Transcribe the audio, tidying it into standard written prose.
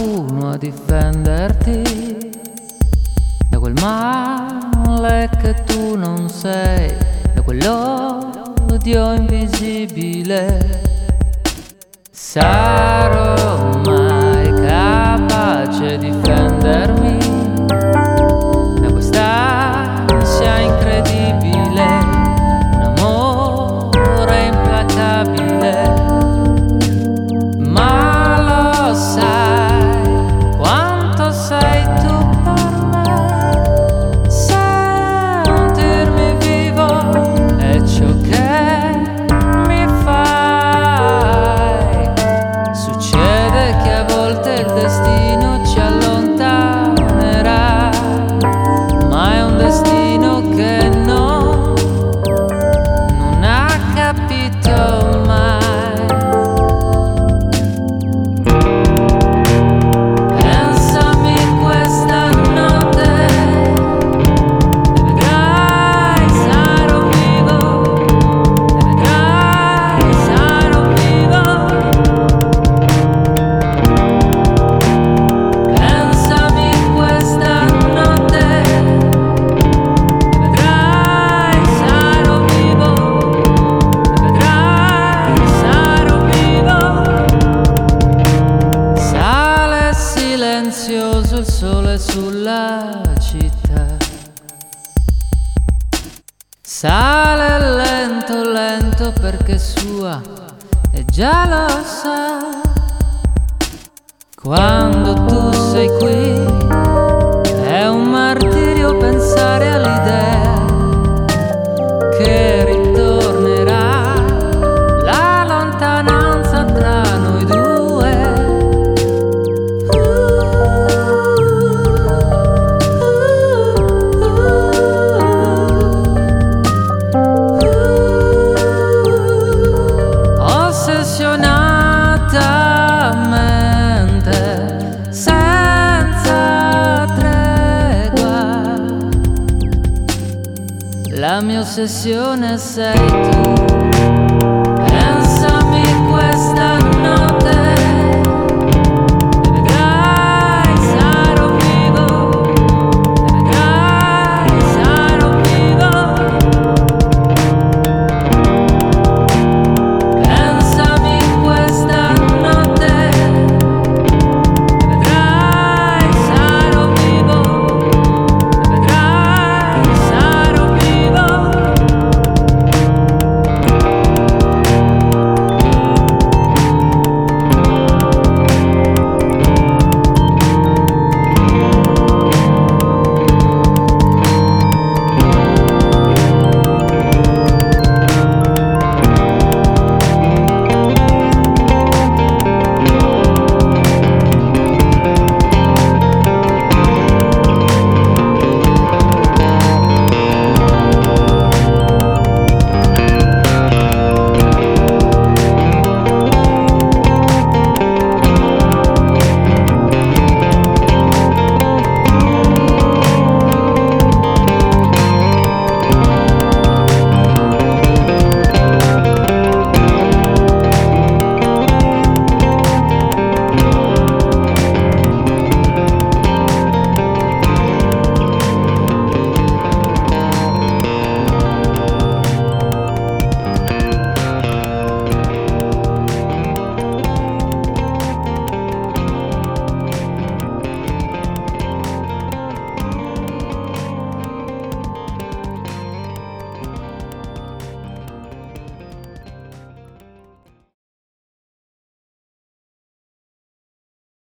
qualcuno a difenderti da quel male che tu non sei, da quell'odio invisibile. Sarò mai capace di difendermi da questa ansia incredibile, un amore implacabile. Ma lo sai quanto sei tu per me, sentirmi vivo è ciò che mi fai. Succede che a volte il destino ci allontanerà, ma è un destino che non ha capito mai. Silenzioso il sole sulla città, sale lento lento perché sua e già lo sa. Quando tu sei qui è un martirio pensare all'idea che ritornerà la lontananza tra noi due. Ossessionatamente, senza tregua, la mia ossessione sei tu.